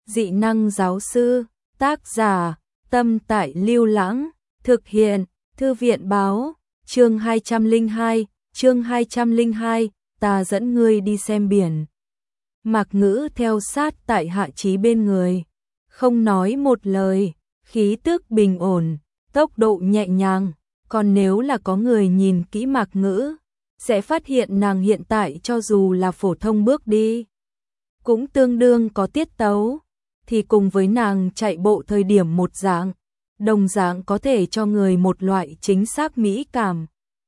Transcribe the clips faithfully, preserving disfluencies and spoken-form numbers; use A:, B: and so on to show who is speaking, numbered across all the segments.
A: dị năng giáo sư, tác giả, Tâm Tại Lưu Lãng, thực hiện, Thư viện báo, chương hai trăm lẻ hai, chương hai trăm lẻ hai, ta dẫn ngươi đi xem biển. Mạc Ngữ theo sát tại Hạ Chí bên người, không nói một lời, khí tức bình ổn, tốc độ nhẹ nhàng, còn nếu là có người nhìn kỹ Mạc Ngữ, sẽ phát hiện nàng hiện tại cho dù là phổ thông bước đi, cũng tương đương có tiết tấu, thì cùng với nàng chạy bộ thời điểm một dạng, đồng dạng có thể cho người một loại chính xác mỹ cảm.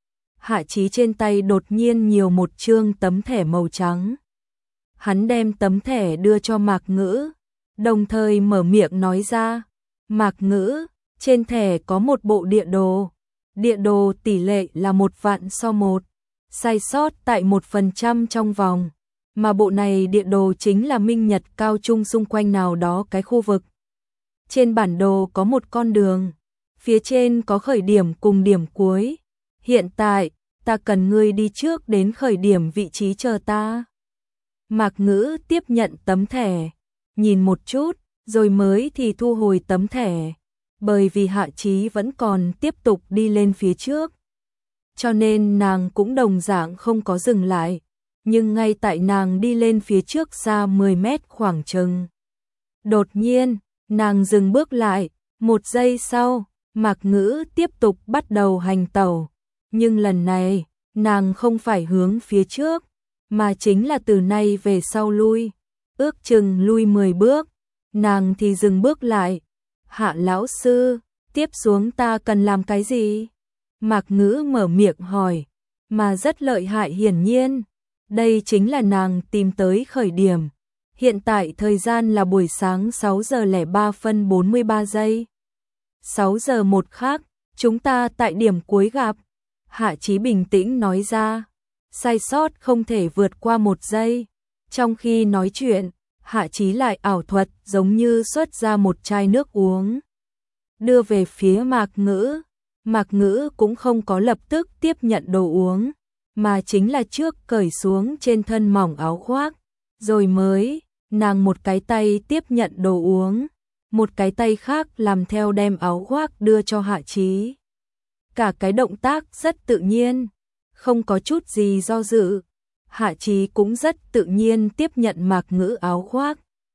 A: Hạ Chí trên tay đột nhiên nhiều một chương tấm thẻ màu trắng. Hắn đem tấm thẻ đưa cho Mạc Ngữ, đồng thời mở miệng nói ra, Mạc Ngữ, trên thẻ có một bộ địa đồ. Địa đồ tỷ lệ là một vạn so một, sai sót tại một phần trăm trong vòng. Mà bộ này địa đồ chính là minh nhật cao trung xung quanh nào đó cái khu vực. Trên bản đồ có một con đường, phía trên có khởi điểm cùng điểm cuối. Hiện tại, ta cần ngươi đi trước đến khởi điểm vị trí chờ ta. Mạc Ngữ tiếp nhận tấm thẻ, nhìn một chút, rồi mới thì thu hồi tấm thẻ, bởi vì Hạ Chí vẫn còn tiếp tục đi lên phía trước. Cho nên nàng cũng đồng dạng không có dừng lại, nhưng ngay tại nàng đi lên phía trước xa mười mét khoảng chừng. Đột nhiên, nàng dừng bước lại, một giây sau, Mạc Ngữ tiếp tục bắt đầu hành tẩu, nhưng lần này, nàng không phải hướng phía trước, mà chính là từ nay về sau lui, ước chừng lui mười bước, nàng thì dừng bước lại. Hạ lão sư, tiếp xuống ta cần làm cái gì? Mạc Ngữ mở miệng hỏi, mà rất lợi hại hiển nhiên, đây chính là nàng tìm tới khởi điểm. Hiện tại thời gian là buổi sáng sáu giờ lẻ ba phân bốn mươi ba giây. sáu giờ một khắc, chúng ta tại điểm cuối gặp. Hạ Chí bình tĩnh nói ra, sai sót không thể vượt qua một giây. Trong khi nói chuyện, Hạ Chí lại ảo thuật giống như xuất ra một chai nước uống, đưa về phía Mạc Ngữ. Mạc Ngữ cũng không có lập tức tiếp nhận đồ uống, mà chính là trước cởi xuống trên thân mỏng áo khoác, rồi mới, nàng một cái tay tiếp nhận đồ uống, một cái tay khác làm theo đem áo khoác đưa cho Hạ Chí. Cả cái động tác rất tự nhiên, không có chút gì do dự. Hạ Chí cũng rất tự nhiên tiếp nhận Mạc Ngữ áo khoác.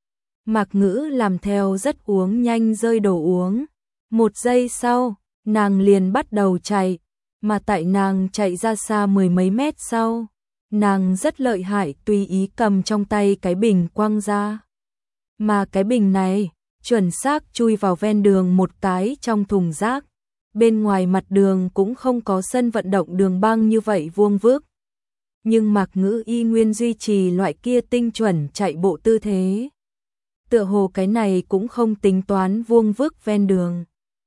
A: Mạc Ngữ làm theo rất uống nhanh rơi đồ uống. Một giây sau, nàng liền bắt đầu chạy, mà tại nàng chạy ra xa mười mấy mét sau, nàng rất lợi hại tùy ý cầm trong tay cái bình quăng ra. Mà cái bình này, chuẩn xác chui vào ven đường một cái trong thùng rác. Bên ngoài mặt đường cũng không có sân vận động đường băng như vậy vuông vức. Nhưng Mạc Ngữ y nguyên duy trì loại kia tinh chuẩn chạy bộ tư thế. Tựa hồ cái này cũng không tính toán vuông vức ven đường.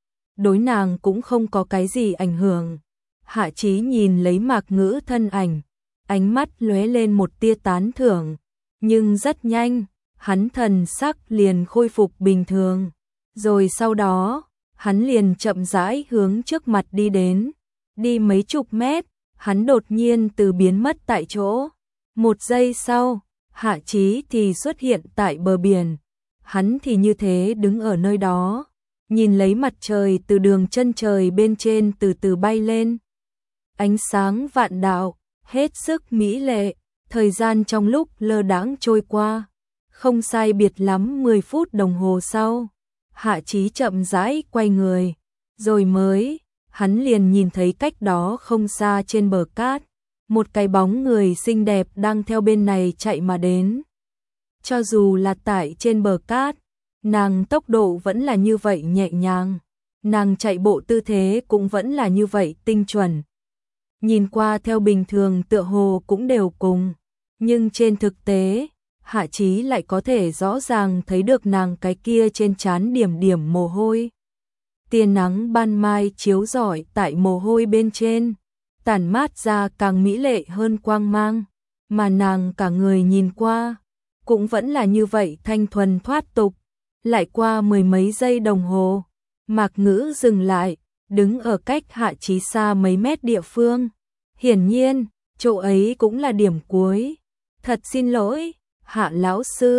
A: Đối nàng cũng không có cái gì ảnh hưởng. Hạ Chí nhìn lấy Mạc Ngữ thân ảnh, ánh mắt lóe lên một tia tán thưởng, nhưng rất nhanh, hắn thần sắc liền khôi phục bình thường. Rồi sau đó, hắn liền chậm rãi hướng trước mặt đi đến, đi mấy chục mét, hắn đột nhiên từ biến mất tại chỗ. Một giây sau, Hạ Chí thì xuất hiện tại bờ biển, hắn thì như thế đứng ở nơi đó, nhìn lấy mặt trời từ đường chân trời bên trên từ từ bay lên. Ánh sáng vạn đạo, hết sức mỹ lệ, thời gian trong lúc lơ đãng trôi qua, không sai biệt lắm mười phút đồng hồ sau. Hạ Chí chậm rãi quay người, rồi mới, hắn liền nhìn thấy cách đó không xa trên bờ cát, một cái bóng người xinh đẹp đang theo bên này chạy mà đến. Cho dù là tại trên bờ cát, nàng tốc độ vẫn là như vậy nhẹ nhàng, nàng chạy bộ tư thế cũng vẫn là như vậy tinh chuẩn. Nhìn qua theo bình thường tựa hồ cũng đều cùng, nhưng trên thực tế, Hạ Chí lại có thể rõ ràng thấy được nàng cái kia trên trán điểm điểm mồ hôi. Tia nắng ban mai chiếu rọi tại mồ hôi bên trên, tản mát ra càng mỹ lệ hơn quang mang, mà nàng cả người nhìn qua, cũng vẫn là như vậy thanh thuần thoát tục. Lại qua mười mấy giây đồng hồ, Mạc Ngữ dừng lại, đứng ở cách Hạ Chí xa mấy mét địa phương. Hiển nhiên, chỗ ấy cũng là điểm cuối. Thật xin lỗi, Hạ lão sư,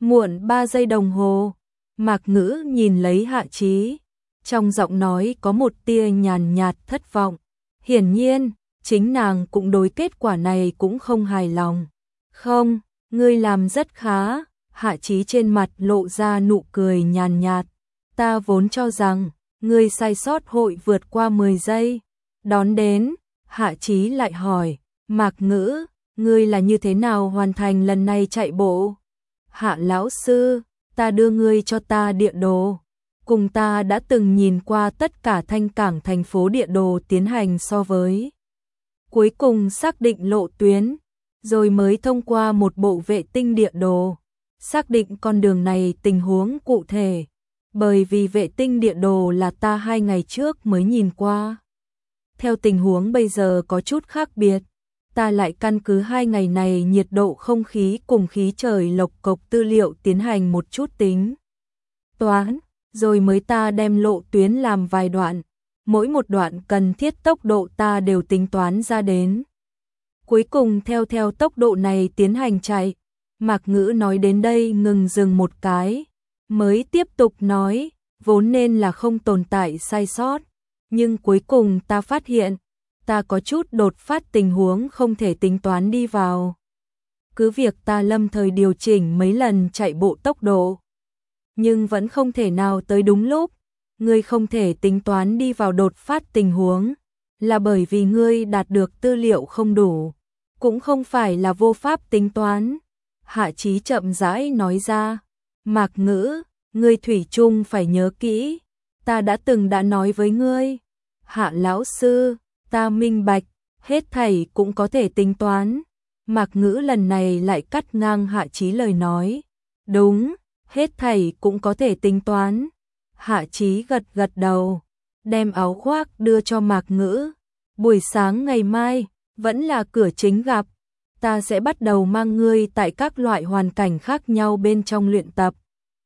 A: Muộn ba giây đồng hồ, Mạc Ngữ nhìn lấy Hạ Chí, trong giọng nói có một tia nhàn nhạt thất vọng. Hiển nhiên, chính nàng cũng đối kết quả này cũng không hài lòng. Không, ngươi làm rất khá, Hạ Chí trên mặt lộ ra nụ cười nhàn nhạt. Ta vốn cho rằng, ngươi sai sót hội vượt qua mười giây. Đón đến, Hạ Chí lại hỏi, Mạc Ngữ, ngươi là như thế nào hoàn thành lần này chạy bộ? Hạ lão sư, ta đưa ngươi cho ta địa đồ. Cùng ta đã từng nhìn qua tất cả thanh cảng thành phố địa đồ tiến hành so với. Cuối cùng xác định lộ tuyến, rồi mới thông qua một bộ vệ tinh địa đồ, xác định con đường này tình huống cụ thể. Bởi vì vệ tinh địa đồ là ta hai ngày trước mới nhìn qua. Theo tình huống bây giờ có chút khác biệt, ta lại căn cứ hai ngày này nhiệt độ không khí cùng khí trời lộc cộc tư liệu tiến hành một chút tính toán, rồi mới ta đem lộ tuyến làm vài đoạn, mỗi một đoạn cần thiết tốc độ ta đều tính toán ra đến. Cuối cùng theo theo tốc độ này tiến hành chạy. Mạc Ngữ nói đến đây ngừng dừng một cái, mới tiếp tục nói, vốn nên là không tồn tại sai sót, nhưng cuối cùng ta phát hiện, ta có chút đột phát tình huống không thể tính toán đi vào. Cứ việc ta lâm thời điều chỉnh mấy lần chạy bộ tốc độ, nhưng vẫn không thể nào tới đúng lúc. Ngươi không thể tính toán đi vào đột phát tình huống, là bởi vì ngươi đạt được tư liệu không đủ, cũng không phải là vô pháp tính toán. Hạ Chí chậm rãi nói ra, Mạc Ngữ, ngươi thủy chung phải nhớ kỹ, ta đã từng đã nói với ngươi. Hạ lão sư, ta minh bạch, hết thảy cũng có thể tính toán. Mạc Ngữ lần này lại cắt ngang Hạ Chí lời nói. Đúng, hết thảy cũng có thể tính toán. Hạ Chí gật gật đầu, đem áo khoác đưa cho Mạc Ngữ. Buổi sáng ngày mai, vẫn là cửa chính gặp. Ta sẽ bắt đầu mang ngươi tại các loại hoàn cảnh khác nhau bên trong luyện tập.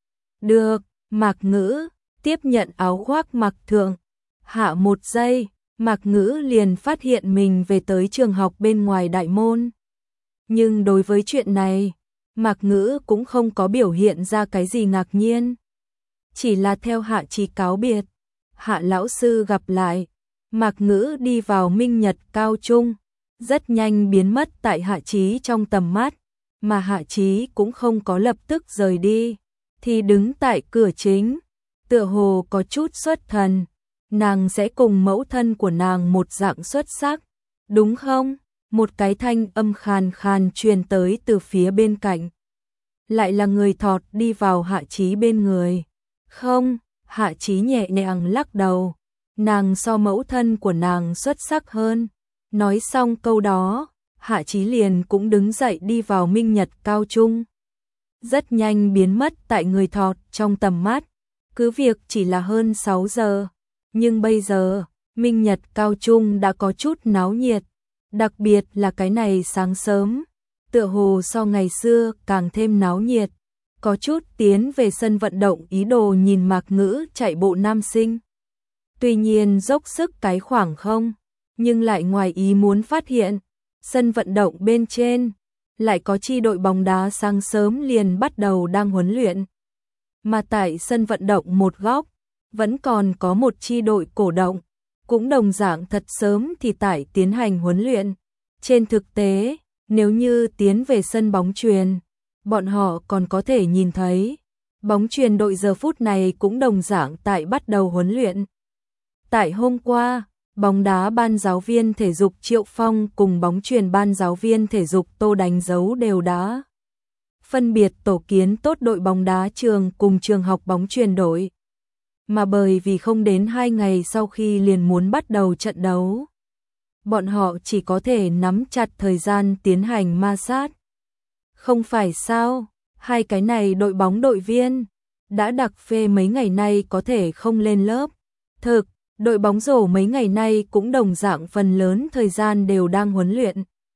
A: Được, Mạc Ngữ, tiếp nhận áo khoác mặc thượng. Hạ một giây, Mạc Ngữ liền phát hiện mình về tới trường học bên ngoài đại môn. Nhưng đối với chuyện này, Mạc Ngữ cũng không có biểu hiện ra cái gì ngạc nhiên. Chỉ là theo Hạ Chí cáo biệt, Hạ lão sư gặp lại, Mạc Ngữ đi vào Minh Nhật cao trung, rất nhanh biến mất tại Hạ Chí trong tầm mắt, mà Hạ Chí cũng không có lập tức rời đi, thì đứng tại cửa chính, tựa hồ có chút xuất thần. Nàng sẽ cùng mẫu thân của nàng một dạng xuất sắc, đúng không? Một cái thanh âm khàn khàn truyền tới từ phía bên cạnh. Lại là người thọt đi vào Hạ Chí bên người. Không, Hạ Chí nhẹ nhàng lắc đầu. Nàng so mẫu thân của nàng xuất sắc hơn. Nói xong câu đó, Hạ Chí liền cũng đứng dậy đi vào Minh Nhật cao trung. Rất nhanh biến mất tại người thọt trong tầm mắt. Cứ việc chỉ là hơn sáu giờ. Nhưng bây giờ, Minh Nhật cao trung đã có chút náo nhiệt. Đặc biệt là cái này sáng sớm, tựa hồ so ngày xưa càng thêm náo nhiệt. Có chút tiến về sân vận động ý đồ nhìn Mạc Ngữ chạy bộ nam sinh. Tuy nhiên dốc sức cái khoảng không, nhưng lại ngoài ý muốn phát hiện, sân vận động bên trên, lại có chi đội bóng đá sáng sớm liền bắt đầu đang huấn luyện. Mà tại sân vận động một góc, vẫn còn có một chi đội cổ động, cũng đồng dạng thật sớm thì tại tiến hành huấn luyện. Trên thực tế, nếu như tiến về sân bóng chuyền, bọn họ còn có thể nhìn thấy, bóng chuyền đội giờ phút này cũng đồng dạng tại bắt đầu huấn luyện. Tại hôm qua, bóng đá ban giáo viên thể dục Triệu Phong cùng bóng chuyền ban giáo viên thể dục Tô đánh dấu đều đã phân biệt tổ kiến tốt đội bóng đá trường cùng trường học bóng chuyền đội. Mà bởi vì không đến hai ngày sau khi liền muốn bắt đầu trận đấu, bọn họ chỉ có thể nắm chặt thời gian tiến hành ma sát. Không phải sao, hai cái này đội bóng đội viên đã đặc phê mấy ngày nay có thể không lên lớp. Thực, đội bóng rổ mấy ngày nay cũng đồng dạng phần lớn thời gian đều đang huấn luyện.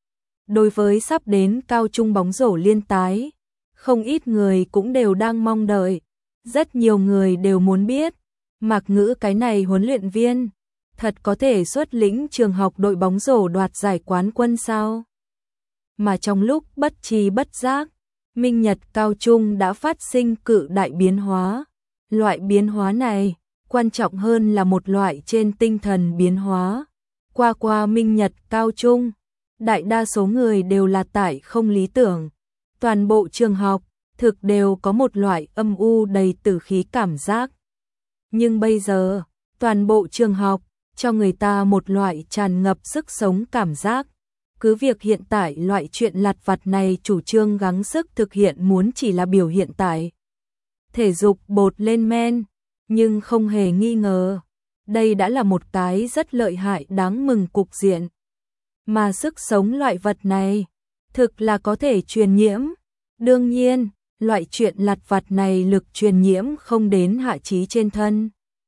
A: Đối với sắp đến cao trung bóng rổ liên tái, không ít người cũng đều đang mong đợi. Rất nhiều người đều muốn biết, Mạc Ngữ cái này huấn luyện viên, thật có thể xuất lĩnh trường học đội bóng rổ đoạt giải quán quân sao? Mà trong lúc bất tri bất giác, Minh Nhật Cao Trung đã phát sinh cự đại biến hóa. Loại biến hóa này, quan trọng hơn là một loại trên tinh thần biến hóa. Qua qua Minh Nhật Cao Trung, đại đa số người đều là tại không lý tưởng. Toàn bộ trường học, thực đều có một loại âm u đầy tử khí cảm giác. Nhưng bây giờ, toàn bộ trường học, cho người ta một loại tràn ngập sức sống cảm giác. Cứ việc hiện tại loại chuyện lặt vặt này chủ trương gắng sức thực hiện muốn chỉ là biểu hiện tại thể dục bột lên men, nhưng không hề nghi ngờ, đây đã là một cái rất lợi hại đáng mừng cục diện. Mà sức sống loại vật này, thực là có thể truyền nhiễm. Đương nhiên, loại chuyện lặt vặt này lực truyền nhiễm không đến Hạ Chí trên thân.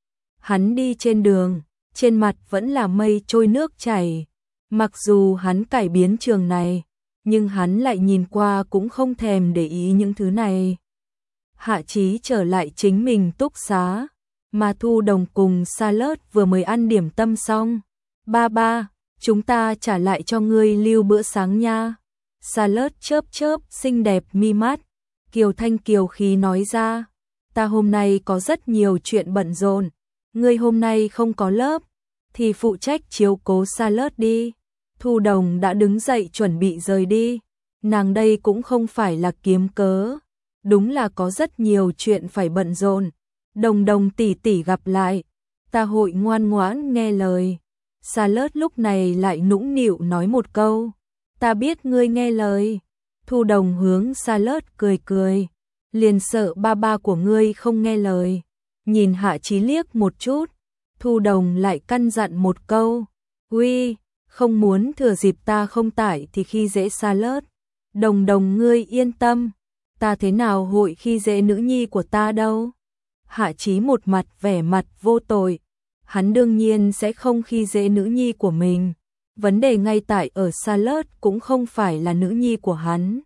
A: Hắn đi trên đường, trên mặt vẫn là mây trôi nước chảy. Mặc dù hắn cải biến trường này, nhưng hắn lại nhìn qua cũng không thèm để ý những thứ này. Hạ Chí trở lại chính mình túc xá, mà Thu Đồng cùng Salad vừa mới ăn điểm tâm xong. Ba ba, chúng ta trả lại cho ngươi lưu bữa sáng nha. Salad chớp chớp xinh đẹp mi mắt, kiều thanh kiều khí nói ra. Ta hôm nay có rất nhiều chuyện bận rộn, ngươi hôm nay không có lớp, thì phụ trách chiếu cố Salad đi. Thu Đồng đã đứng dậy chuẩn bị rời đi, nàng đây cũng không phải là kiếm cớ, đúng là có rất nhiều chuyện phải bận rộn. Đồng Đồng tỷ tỷ gặp lại, ta hội ngoan ngoãn nghe lời. Salad lúc này lại nũng nịu nói một câu, ta biết ngươi nghe lời. Thu Đồng hướng Salad cười cười, liền sợ ba ba của ngươi không nghe lời. Nhìn Hạ Chí liếc một chút, Thu Đồng lại căn dặn một câu, uy, không muốn thừa dịp ta không tại thì khi dễ Salad. Đồng Đồng ngươi yên tâm, ta thế nào hội khi dễ nữ nhi của ta đâu. Hạ Chí một mặt vẻ mặt vô tội, hắn đương nhiên sẽ không khi dễ nữ nhi của mình. Vấn đề ngay tại ở Salad cũng không phải là nữ nhi của hắn.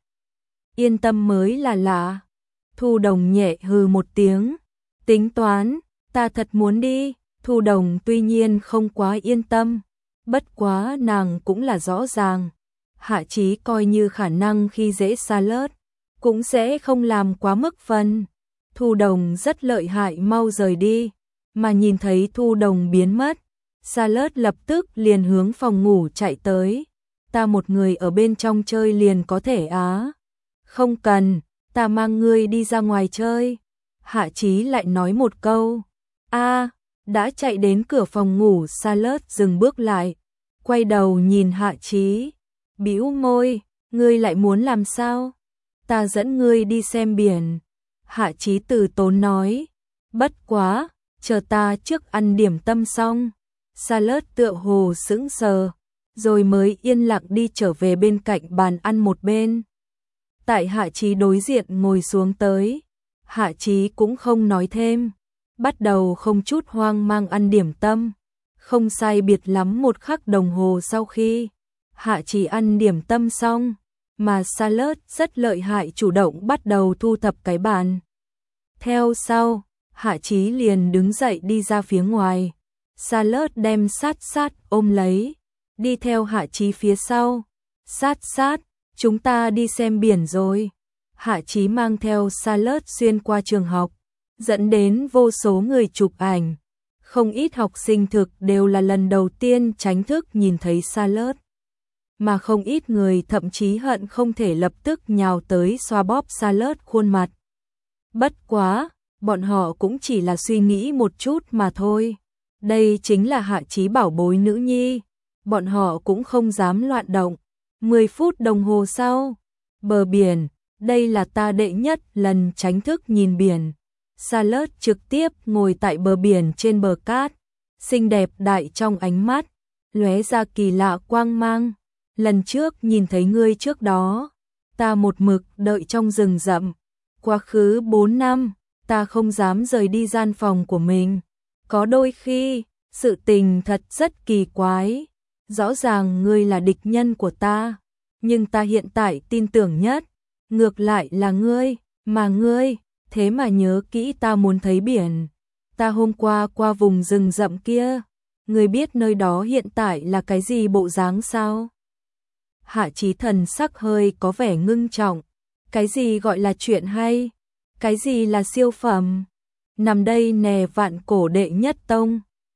A: Yên tâm mới là lạ. Thu Đồng nhẹ hừ một tiếng, tính toán, ta thật muốn đi. Thu Đồng tuy nhiên không quá yên tâm, bất quá nàng cũng là rõ ràng. Hạ Chí coi như khả năng khi dễ Salad, cũng sẽ không làm quá mức phần. Thu Đồng rất lợi hại mau rời đi, mà nhìn thấy Thu Đồng biến mất, Salad lập tức liền hướng phòng ngủ chạy tới. Ta một người ở bên trong chơi liền có thể á. Không cần, ta mang ngươi đi ra ngoài chơi. Hạ Chí lại nói một câu. A, đã chạy đến cửa phòng ngủ, Salad dừng bước lại, quay đầu nhìn Hạ Chí, bĩu môi, ngươi lại muốn làm sao? Ta dẫn ngươi đi xem biển. Hạ Chí từ tốn nói, bất quá, chờ ta trước ăn điểm tâm xong. Salad tựa hồ sững sờ, rồi mới yên lặng đi trở về bên cạnh bàn ăn một bên. Tại Hạ Chí đối diện ngồi xuống tới, Hạ Chí cũng không nói thêm, bắt đầu không chút hoang mang ăn điểm tâm. Không sai biệt lắm một khắc đồng hồ sau khi Hạ Chí ăn điểm tâm xong, mà Salad rất lợi hại chủ động bắt đầu thu thập cái bàn. Theo sau, Hạ Chí liền đứng dậy đi ra phía ngoài. Salad đem sát sát ôm lấy, đi theo Hạ Chí phía sau. Sát sát, chúng ta đi xem biển rồi. Hạ Chí mang theo Salad xuyên qua trường học, dẫn đến vô số người chụp ảnh. Không ít học sinh thực đều là lần đầu tiên chính thức nhìn thấy Salad, mà không ít người thậm chí hận không thể lập tức nhào tới xoa bóp Salad khuôn mặt. Bất quá, bọn họ cũng chỉ là suy nghĩ một chút mà thôi. Đây chính là Hạ Chí bảo bối nữ nhi, bọn họ cũng không dám loạn động. Mười phút đồng hồ sau, bờ biển, đây là ta đệ nhất lần chính thức nhìn biển. Salad trực tiếp ngồi tại bờ biển trên bờ cát, xinh đẹp đại trong ánh mắt, lóe ra kỳ lạ quang mang. Lần trước nhìn thấy ngươi trước đó, ta một mực đợi trong rừng rậm. Quá khứ bốn năm, ta không dám rời đi gian phòng của mình. Có đôi khi, sự tình thật rất kỳ quái. Rõ ràng ngươi là địch nhân của ta, nhưng ta hiện tại tin tưởng nhất, ngược lại là ngươi, mà ngươi, thế mà nhớ kỹ ta muốn thấy biển. Ta hôm qua qua vùng rừng rậm kia, ngươi biết nơi đó hiện tại là cái gì bộ dáng sao? Hạ Chí thần sắc hơi có vẻ ngưng trọng, Cái gì gọi là chuyện hay? Cái gì là siêu phẩm? Nằm đây nè vạn cổ đệ nhất tông.